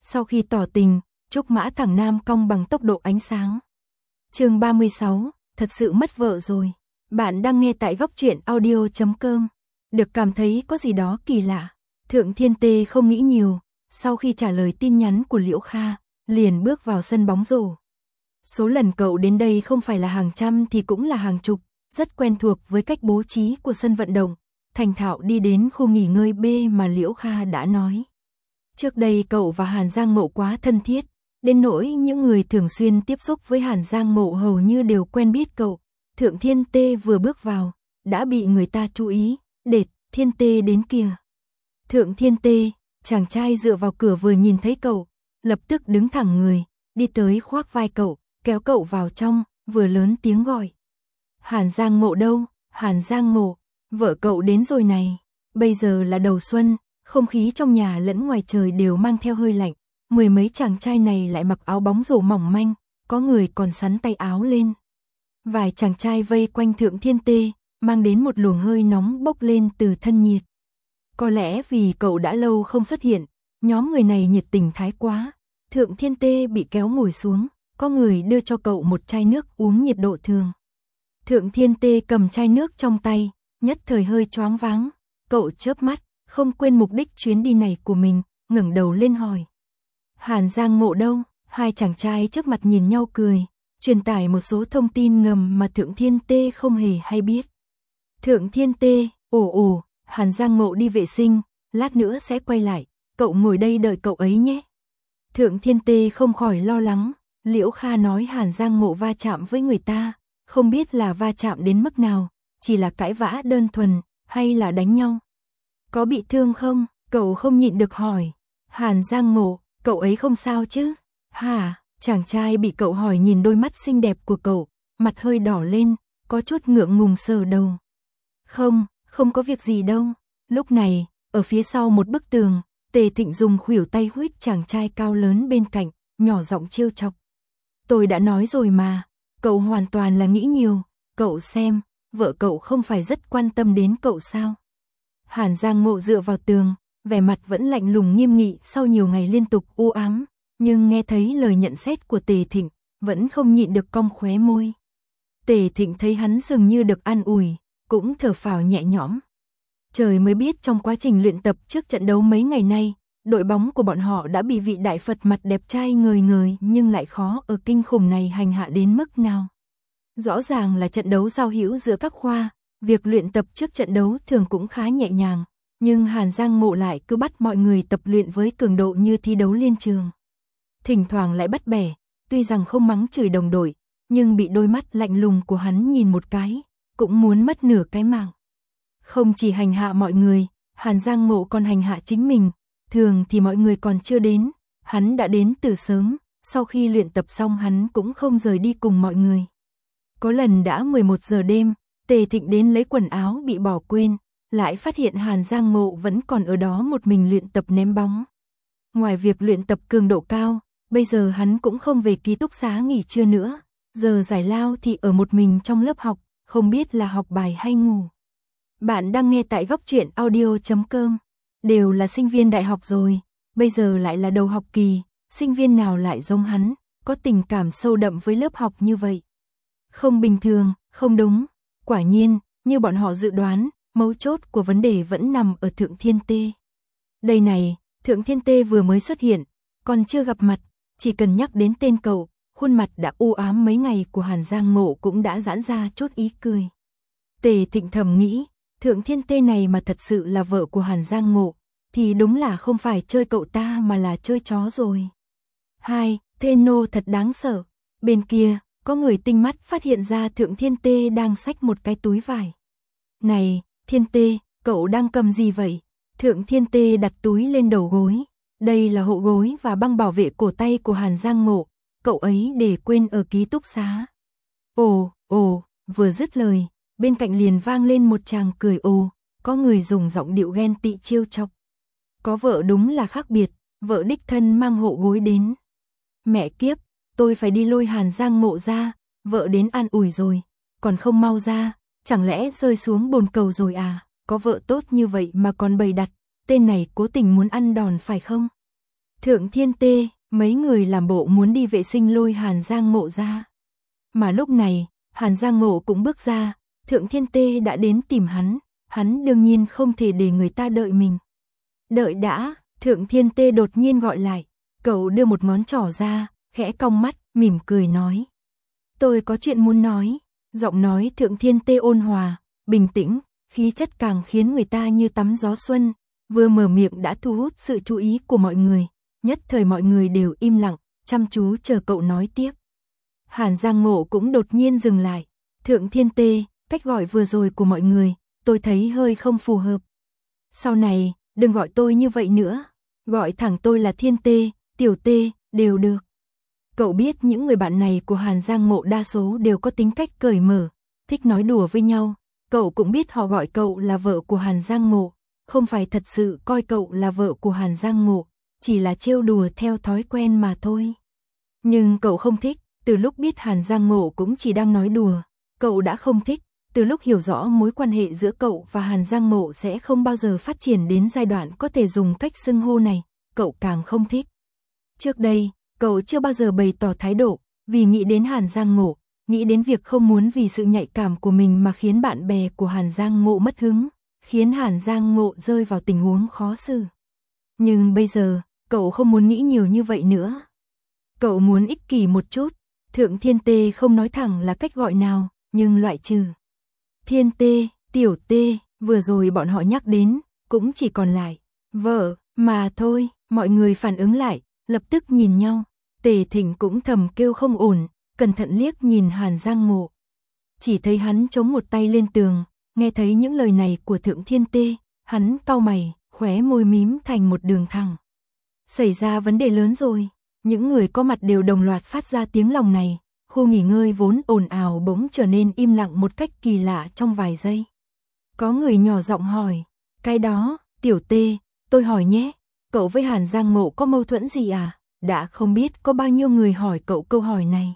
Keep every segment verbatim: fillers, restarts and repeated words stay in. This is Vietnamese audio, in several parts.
Sau khi tỏ tình, Trúc Mã thẳng nam cong bằng tốc độ ánh sáng. Chương ba mươi sáu, thật sự mất vợ rồi. Bạn đang nghe tại góc truyện audio chấm com. Được cảm thấy có gì đó kỳ lạ. Thượng Thiên Tê không nghĩ nhiều, sau khi trả lời tin nhắn của Liễu Kha, liền bước vào sân bóng rổ. Số lần cậu đến đây không phải là hàng trăm thì cũng là hàng chục, rất quen thuộc với cách bố trí của sân vận động, thành thạo đi đến khu nghỉ ngơi B mà Liễu Kha đã nói. Trước đây cậu và Hàn Giang Mộ quá thân thiết, đến nỗi những người thường xuyên tiếp xúc với Hàn Giang Mộ hầu như đều quen biết cậu. Thượng Thiên Tê vừa bước vào, đã bị người ta chú ý, đệt, Thiên Tê đến kìa. Thượng Thiên Tê, chàng trai dựa vào cửa vừa nhìn thấy cậu, lập tức đứng thẳng người, đi tới khoác vai cậu, kéo cậu vào trong, vừa lớn tiếng gọi. Hàn Giang Mộ đâu, Hàn Giang Mộ, vợ cậu đến rồi này. Bây giờ là đầu xuân, không khí trong nhà lẫn ngoài trời đều mang theo hơi lạnh. Mười mấy chàng trai này lại mặc áo bóng rổ mỏng manh, có người còn sắn tay áo lên. Vài chàng trai vây quanh Thượng Thiên Tê, mang đến một luồng hơi nóng bốc lên từ thân nhiệt. Có lẽ vì cậu đã lâu không xuất hiện, nhóm người này nhiệt tình thái quá. Thượng Thiên Tê bị kéo ngồi xuống, có người đưa cho cậu một chai nước uống nhiệt độ thường. Thượng Thiên Tê cầm chai nước trong tay, nhất thời hơi choáng váng. Cậu chớp mắt, không quên mục đích chuyến đi này của mình, ngẩng đầu lên hỏi. Hàn Giang Mộ đâu? Hai chàng trai trước mặt nhìn nhau cười, truyền tải một số thông tin ngầm mà Thượng Thiên Tê không hề hay biết. Thượng Thiên Tê, ồ ồ, Hàn Giang Mộ đi vệ sinh, lát nữa sẽ quay lại, cậu ngồi đây đợi cậu ấy nhé. Thượng Thiên Tê không khỏi lo lắng, Liễu Kha nói Hàn Giang Mộ va chạm với người ta, không biết là va chạm đến mức nào, chỉ là cãi vã đơn thuần, hay là đánh nhau. Có bị thương không? Cậu không nhịn được hỏi. Hàn Giang Mộ, cậu ấy không sao chứ? Hả? Chàng trai bị cậu hỏi nhìn đôi mắt xinh đẹp của cậu, mặt hơi đỏ lên, có chút ngượng ngùng sờ đầu. Không, không có việc gì đâu. Lúc này, ở phía sau một bức tường, Tề Thịnh dùng khuỷu tay huých chàng trai cao lớn bên cạnh, nhỏ giọng trêu chọc. Tôi đã nói rồi mà, cậu hoàn toàn là nghĩ nhiều, cậu xem, vợ cậu không phải rất quan tâm đến cậu sao? Hàn Giang Mộ dựa vào tường, vẻ mặt vẫn lạnh lùng nghiêm nghị sau nhiều ngày liên tục u ám, nhưng nghe thấy lời nhận xét của Tề Thịnh, vẫn không nhịn được cong khóe môi. Tề Thịnh thấy hắn dường như được an ủi, cũng thở phào nhẹ nhõm. Trời mới biết trong quá trình luyện tập trước trận đấu mấy ngày nay, đội bóng của bọn họ đã bị vị đại Phật mặt đẹp trai ngời ngời nhưng lại khó ở kinh khủng này hành hạ đến mức nào. Rõ ràng là trận đấu giao hữu giữa các khoa, việc luyện tập trước trận đấu thường cũng khá nhẹ nhàng, nhưng Hàn Giang Mộ lại cứ bắt mọi người tập luyện với cường độ như thi đấu liên trường. Thỉnh thoảng lại bắt bẻ, tuy rằng không mắng chửi đồng đội, nhưng bị đôi mắt lạnh lùng của hắn nhìn một cái, cũng muốn mất nửa cái mạng. Không chỉ hành hạ mọi người, Hàn Giang Mộ còn hành hạ chính mình, thường thì mọi người còn chưa đến, hắn đã đến từ sớm, sau khi luyện tập xong hắn cũng không rời đi cùng mọi người. Có lần đã mười một giờ đêm, Tề Thịnh đến lấy quần áo bị bỏ quên, lại phát hiện Hàn Giang Mộ vẫn còn ở đó một mình luyện tập ném bóng. Ngoài việc luyện tập cường độ cao, bây giờ hắn cũng không về ký túc xá nghỉ trưa nữa, giờ giải lao thì ở một mình trong lớp học, không biết là học bài hay ngủ. Bạn đang nghe tại góc truyện audio chấm com, đều là sinh viên đại học rồi, bây giờ lại là đầu học kỳ, sinh viên nào lại giống hắn, có tình cảm sâu đậm với lớp học như vậy. Không bình thường, không đúng, quả nhiên, như bọn họ dự đoán, mấu chốt của vấn đề vẫn nằm ở Thượng Thiên Tê. Đây này, Thượng Thiên Tê vừa mới xuất hiện, còn chưa gặp mặt, chỉ cần nhắc đến tên cậu, khuôn mặt đã u ám mấy ngày của Hàn Giang Mộ cũng đã giãn ra chút ý cười. Tề Thịnh thầm nghĩ, Thượng Thiên Tê này mà thật sự là vợ của Hàn Giang Mộ, thì đúng là không phải chơi cậu ta mà là chơi chó rồi. Hai, Thê Nô thật đáng sợ. Bên kia, có người tinh mắt phát hiện ra Thượng Thiên Tê đang xách một cái túi vải. Này, Thiên Tê, cậu đang cầm gì vậy? Thượng Thiên Tê đặt túi lên đầu gối. Đây là hộ gối và băng bảo vệ cổ tay của Hàn Giang Mộ, cậu ấy để quên ở ký túc xá. Ồ, ồ, vừa dứt lời, bên cạnh liền vang lên một tràng cười ồ, có người dùng giọng điệu ghen tị trêu chọc. Có vợ đúng là khác biệt, vợ đích thân mang hộ gối đến. Mẹ kiếp, tôi phải đi lôi Hàn Giang Mộ ra, vợ đến an ủi rồi, còn không mau ra, chẳng lẽ rơi xuống bồn cầu rồi à, có vợ tốt như vậy mà còn bày đặt, tên này cố tình muốn ăn đòn phải không? Thượng Thiên Tê, mấy người làm bộ muốn đi vệ sinh lôi Hàn Giang Ngộ ra. Mà lúc này, Hàn Giang Ngộ cũng bước ra, Thượng Thiên Tê đã đến tìm hắn, hắn đương nhiên không thể để người ta đợi mình. Đợi đã, Thượng Thiên Tê đột nhiên gọi lại, cậu đưa một ngón trỏ ra, khẽ cong mắt, mỉm cười nói. Tôi có chuyện muốn nói, giọng nói Thượng Thiên Tê ôn hòa, bình tĩnh, khí chất càng khiến người ta như tắm gió xuân, vừa mở miệng đã thu hút sự chú ý của mọi người, nhất thời mọi người đều im lặng, chăm chú chờ cậu nói tiếp. Hàn Giang Ngộ cũng đột nhiên dừng lại, Thượng Thiên Tê, cách gọi vừa rồi của mọi người, tôi thấy hơi không phù hợp. Sau này, đừng gọi tôi như vậy nữa, gọi thẳng tôi là Thiên Tê, Tiểu Tê, đều được. Cậu biết những người bạn này của Hàn Giang Ngộ đa số đều có tính cách cởi mở, thích nói đùa với nhau, cậu cũng biết họ gọi cậu là vợ của Hàn Giang Ngộ, không phải thật sự coi cậu là vợ của Hàn Giang Ngộ, chỉ là trêu đùa theo thói quen mà thôi. Nhưng cậu không thích, từ lúc biết Hàn Giang Ngộ cũng chỉ đang nói đùa, cậu đã không thích, từ lúc hiểu rõ mối quan hệ giữa cậu và Hàn Giang Ngộ sẽ không bao giờ phát triển đến giai đoạn có thể dùng cách xưng hô này, cậu càng không thích. Trước đây, cậu chưa bao giờ bày tỏ thái độ, vì nghĩ đến Hàn Giang Ngộ, nghĩ đến việc không muốn vì sự nhạy cảm của mình mà khiến bạn bè của Hàn Giang Ngộ mất hứng, khiến Hàn Giang Ngộ rơi vào tình huống khó xử. Nhưng bây giờ, cậu không muốn nghĩ nhiều như vậy nữa. Cậu muốn ích kỷ một chút, Thượng Thiên Tê không nói thẳng là cách gọi nào, nhưng loại trừ Thiên Tê, Tiểu Tê, vừa rồi bọn họ nhắc đến, cũng chỉ còn lại vợ mà thôi, mọi người phản ứng lại, lập tức nhìn nhau, Tề Thịnh cũng thầm kêu không ổn, cẩn thận liếc nhìn Hàn Giang Ngộ. Chỉ thấy hắn chống một tay lên tường, nghe thấy những lời này của Thượng Thiên Tê, hắn cau mày, khóe môi mím thành một đường thẳng. Xảy ra vấn đề lớn rồi, những người có mặt đều đồng loạt phát ra tiếng lòng này, khu nghỉ ngơi vốn ồn ào bỗng trở nên im lặng một cách kỳ lạ trong vài giây. Có người nhỏ giọng hỏi, cái đó, Tiểu Tê, tôi hỏi nhé, cậu với Hàn Giang Ngộ có mâu thuẫn gì à? Đã không biết có bao nhiêu người hỏi cậu câu hỏi này.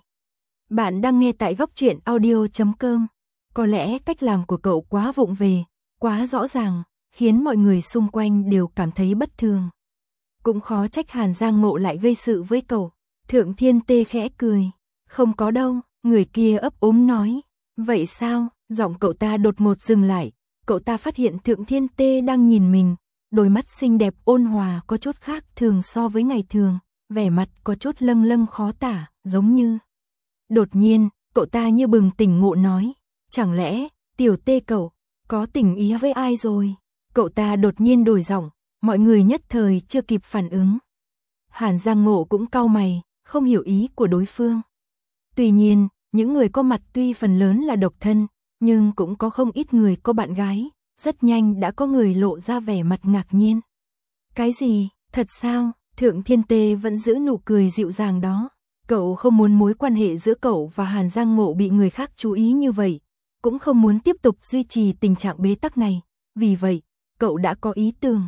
Bạn đang nghe tại góc truyện audio chấm com. Có lẽ cách làm của cậu quá vụng về, quá rõ ràng, khiến mọi người xung quanh đều cảm thấy bất thường. Cũng khó trách Hàn Giang Ngộ lại gây sự với cậu. Thượng Thiên Tê khẽ cười. Không có đâu, người kia ấp úng nói. Vậy sao? Giọng cậu ta đột ngột dừng lại. Cậu ta phát hiện Thượng Thiên Tê đang nhìn mình. Đôi mắt xinh đẹp ôn hòa có chút khác thường so với ngày thường. Vẻ mặt có chút lâng lâng khó tả, giống như. Đột nhiên, cậu ta như bừng tỉnh ngộ nói. Chẳng lẽ, Tiểu Tê cậu, có tình ý với ai rồi? Cậu ta đột nhiên đổi giọng, mọi người nhất thời chưa kịp phản ứng. Hàn Giang Ngộ cũng cau mày, không hiểu ý của đối phương. Tuy nhiên, những người có mặt tuy phần lớn là độc thân, nhưng cũng có không ít người có bạn gái, rất nhanh đã có người lộ ra vẻ mặt ngạc nhiên. Cái gì, thật sao? Thượng Thiên Tê vẫn giữ nụ cười dịu dàng đó. Cậu không muốn mối quan hệ giữa cậu và Hàn Giang Ngộ bị người khác chú ý như vậy, cũng không muốn tiếp tục duy trì tình trạng bế tắc này, vì vậy, cậu đã có ý tưởng.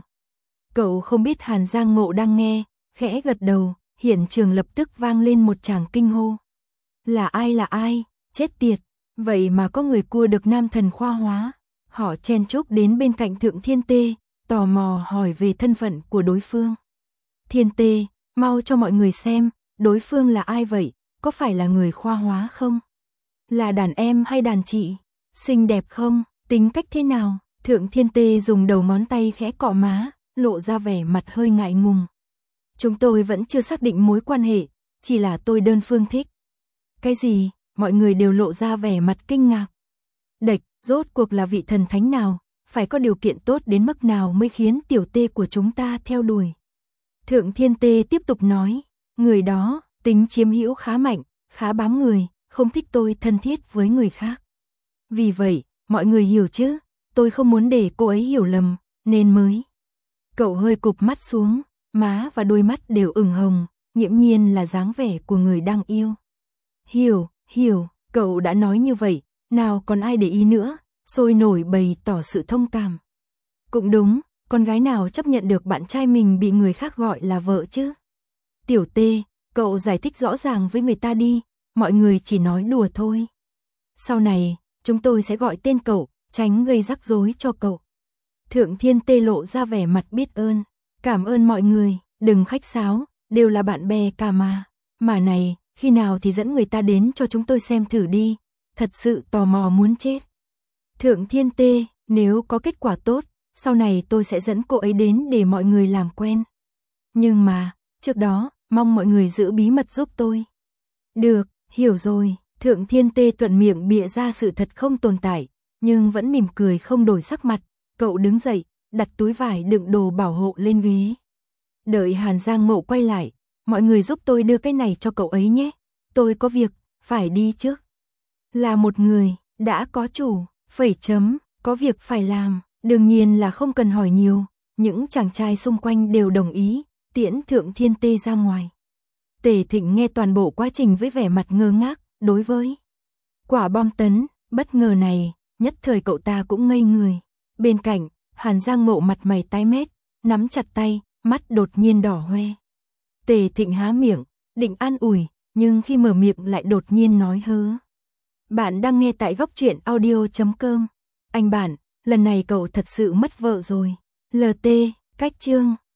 Cậu không biết Hàn Giang Ngộ đang nghe, khẽ gật đầu, hiện trường lập tức vang lên một tràng kinh hô. Là ai là ai, chết tiệt, vậy mà có người cua được nam thần khoa hóa. Họ chen chúc đến bên cạnh Thượng Thiên Tê, tò mò hỏi về thân phận của đối phương. Thiên Tê, mau cho mọi người xem, đối phương là ai vậy, có phải là người khoa hóa không? Là đàn em hay đàn chị? Xinh đẹp không? Tính cách thế nào? Thượng Thiên Tê dùng đầu ngón tay khẽ cọ má, lộ ra vẻ mặt hơi ngại ngùng. Chúng tôi vẫn chưa xác định mối quan hệ, chỉ là tôi đơn phương thích. Cái gì? Mọi người đều lộ ra vẻ mặt kinh ngạc. Địch, rốt cuộc là vị thần thánh nào, phải có điều kiện tốt đến mức nào mới khiến Tiểu Tê của chúng ta theo đuổi. Thượng Thiên Tê tiếp tục nói, người đó, tính chiếm hữu khá mạnh, khá bám người, không thích tôi thân thiết với người khác. Vì vậy, mọi người hiểu chứ, tôi không muốn để cô ấy hiểu lầm, nên mới. Cậu hơi cụp mắt xuống, má và đôi mắt đều ửng hồng, nghiễm nhiên là dáng vẻ của người đang yêu. Hiểu, hiểu, cậu đã nói như vậy, nào còn ai để ý nữa, sôi nổi bày tỏ sự thông cảm. Cũng đúng, con gái nào chấp nhận được bạn trai mình bị người khác gọi là vợ chứ? Tiểu Tê, cậu giải thích rõ ràng với người ta đi, mọi người chỉ nói đùa thôi. Sau này, chúng tôi sẽ gọi tên cậu, tránh gây rắc rối cho cậu. Thượng Thiên Tê lộ ra vẻ mặt biết ơn, cảm ơn mọi người, đừng khách sáo, đều là bạn bè cả mà. Mà này, khi nào thì dẫn người ta đến cho chúng tôi xem thử đi, thật sự tò mò muốn chết. Thượng Thiên Tê, nếu có kết quả tốt, sau này tôi sẽ dẫn cô ấy đến để mọi người làm quen. Nhưng mà, trước đó, mong mọi người giữ bí mật giúp tôi. Được, hiểu rồi, Thượng Thiên Tê thuận miệng bịa ra sự thật không tồn tại, nhưng vẫn mỉm cười không đổi sắc mặt. Cậu đứng dậy, đặt túi vải đựng đồ bảo hộ lên ghế. Đợi Hàn Giang Mộ quay lại, mọi người giúp tôi đưa cái này cho cậu ấy nhé. Tôi có việc, phải đi trước. Là một người, đã có chủ, phẩy chấm, có việc phải làm, đương nhiên là không cần hỏi nhiều. Những chàng trai xung quanh đều đồng ý, tiễn Thượng Thiên Tê ra ngoài. Tề Thịnh nghe toàn bộ quá trình với vẻ mặt ngơ ngác, đối với quả bom tấn, bất ngờ này, nhất thời cậu ta cũng ngây người. Bên cạnh, Hàn Giang Mộ mặt mày tái mét, nắm chặt tay, mắt đột nhiên đỏ hoe. Tề Thịnh há miệng, định an ủi, nhưng khi mở miệng lại đột nhiên nói hớ. Bạn đang nghe tại góc truyện audio chấm com. Anh bạn, lần này cậu thật sự mất vợ rồi. lờ tê, cách chương.